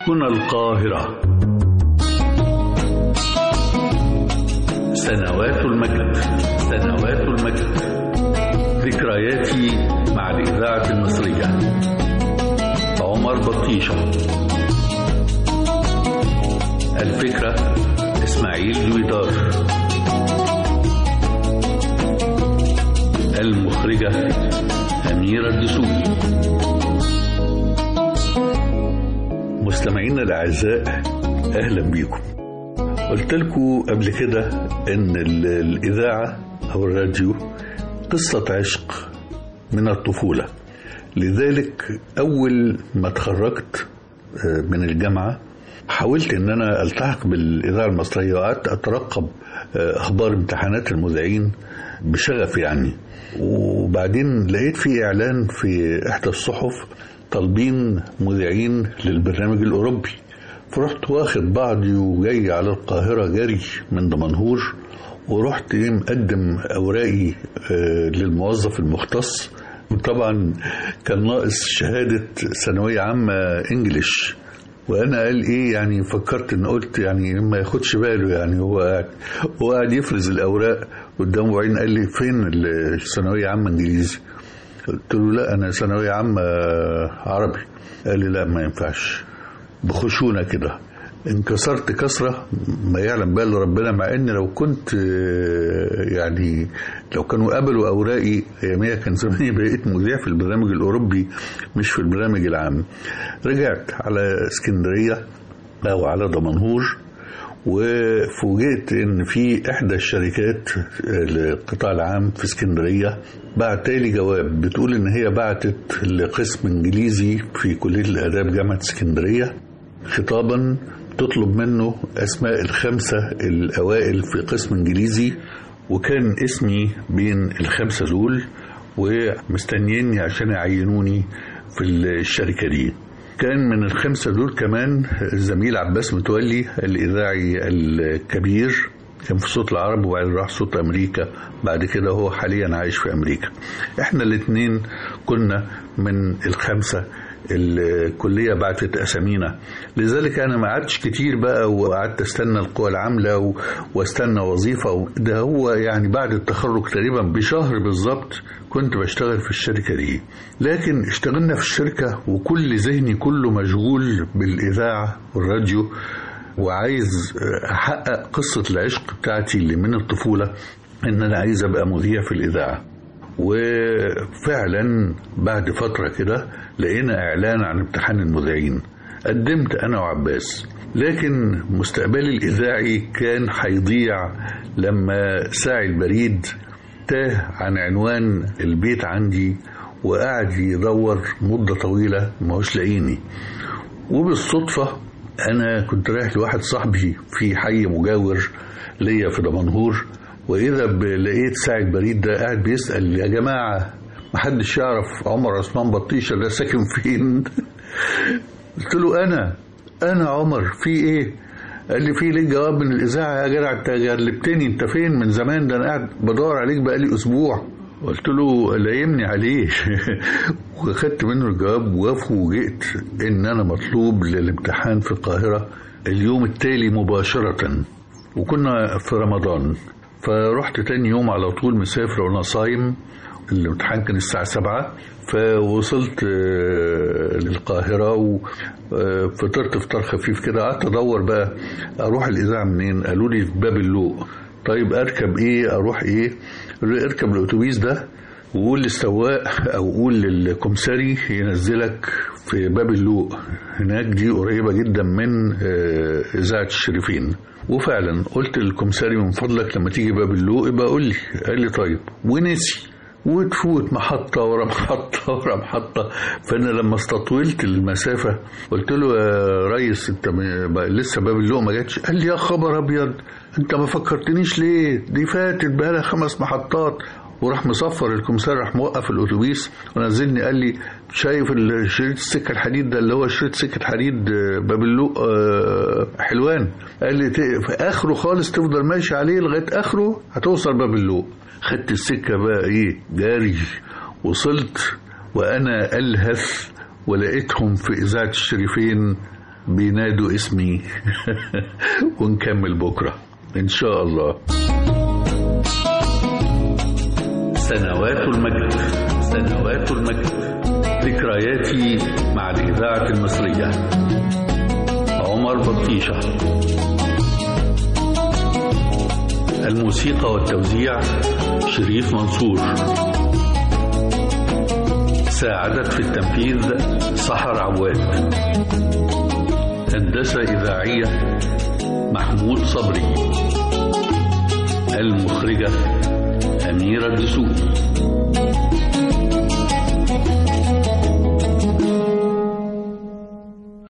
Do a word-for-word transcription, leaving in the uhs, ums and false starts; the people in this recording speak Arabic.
هنا القاهرة. سنوات المجد سنوات المجد ذكرياتي مع الإذاعة المصرية. عمر بطيشة. الفكرة إسماعيل دويدار. المخرجة أميرة الدسوقي. مستمعينا الأعزاء، أهلا بيكم. قلت لكم قبل كده إن الإذاعة أو الراديو قصة عشق من الطفولة. لذلك أول ما اتخرجت من الجامعة حاولت إن أنا ألتحق بالإذاعة المصرية، وقعدت أترقب أخبار امتحانات المذيعين بشغف يعني. وبعدين لقيت في إعلان في إحدى الصحف طالبين مذيعين للبرنامج الأوروبي، فرحت واخد بعضي وجاي على القاهرة جري من دمنهور، ورحت مقدم أوراقي للموظف المختص. وطبعا كان ناقص شهادة ثانوية عامة إنجليش، وانا قال ايه يعني، فكرت ان قلت يعني ما ياخدش باله يعني، هو قاعد هو قاعد يفرز الاوراق قدامه، وبعدين قال لي فين الثانويه عامه انجليزي؟ قلت له لا انا ثانويه عامه عربي. قال لي لا ما ينفعش. بخشونه كده انكسرت كسره ما يعلم بها الا ربنا، مع ان لو كنت يعني لو كانوا قبلوا اوراقي اياميها كان زماني بقيت مذيع في البرنامج الاوروبي مش في البرنامج العام. رجعت على اسكندريه او على دمنهور، وفوجئت ان في احدى الشركات القطاع العام في اسكندريه بعت لي جواب بتقول ان هي بعتت لقسم انجليزي في كليه الاداب جامعه اسكندريه خطابا تطلب منه أسماء الخمسة الأوائل في قسم إنجليزي، وكان اسمي بين الخمسة دول، ومستنيني عشان يعينوني في الشركة دي. كان من الخمسة دول كمان الزميل عباس متولي الإذاعي الكبير، كان في صوت العرب وبعدين راح صوت أمريكا، بعد كده هو حاليا عايش في أمريكا. احنا الاثنين كنا من الخمسة الكلية بعتت أسامينا. لذلك أنا ما قعدتش كتير بقى وقعدت استنى القوى العاملة واستنى وظيفة، ده هو يعني بعد التخرج تقريبا بشهر بالظبط كنت بشتغل في الشركة دي. لكن اشتغلنا في الشركة وكل ذهني كله مشغول بالإذاعة والراديو، وعايز أحقق قصة العشق بتاعتي اللي من الطفولة، إن أنا عايز أبقى مذيع في الإذاعة. وفعلا بعد فترة كده لقينا إعلان عن امتحان المذيعين. قدمت أنا وعباس، لكن مستقبلي الإذاعي كان هيضيع لما ساعي البريد تاه عن عنوان البيت عندي، وقعد يدور مدة طويلة ما هوش لاقيني. وبالصدفة أنا كنت رايح لواحد صاحبي في حي مجاور ليا في دمنهور، وإذا لقيت ساعي البريد ده قاعد بيسأل يا جماعة محدش يعرف عمر عثمان بطيشة ده ساكن فين؟ قلت له أنا أنا عمر، في إيه؟ قال لي في ليك جواب من الإذاعة يا جدع، أنت جلبتني، أنت فين من زمان؟ ده أنا قاعد بدور عليك بقالي أسبوع. قلت له لايمني عليه. وخدت منه الجواب، وفوجئت إن أنا مطلوب للامتحان في القاهرة اليوم التالي مباشرة، وكنا في رمضان. فرحت تاني يوم على طول مسافر وانا صايم. الامتحان كان الساعة سبعة، فوصلت للقاهرة وفطرت فطار خفيف كده. قعدت ادور بقى اروح الاذاعة منين، قالوا لي في باب اللوق. طيب اركب ايه، اروح ايه؟ اركب الاتوبيس ده وقول للسواق او قول للكمساري ينزلك في باب اللوق، هناك دي قريبة جدا من اذاعة الشريفين. وفعلا قلت للكمساري من فضلك لما تيجي باب اللوق يبقى قول لي. قال لي طيب، ونسي. وتفوت محطة ورا محطة ورا محطة. فأنا لما استطولت المسافة قلت له يا ريس انت لسه باب اللوق ما جاتش؟ قال لي يا خبر أبيض، انت ما فكرتنيش ليه؟ دي فاتت بقالها خمس محطات. وراح مصفر الكمسار، راح موقف الاتوبيس ونزلني. قال لي شايف شريط السكه الحديد ده اللي هو شريط سكه حديد باب اللوق حلوان؟ قال لي في اخره خالص تفضل ماشي عليه لغايه اخره هتوصل باب اللوق. خدت السكه بقى ايه جاري، وصلت وانا الهث ولقيتهم في اذاعه الشريفين بينادوا اسمي ونكمل بكرة إن شاء الله. سنوات المجد، سنوات المجد، ذكرياتي مع الإذاعة المصرية. عمر بطيشة. الموسيقى والتوزيع شريف منصور. ساعدت في التنفيذ سحر عواد. هندسة إذاعية محمود صبري. المخرجة أميرة الدسوقي.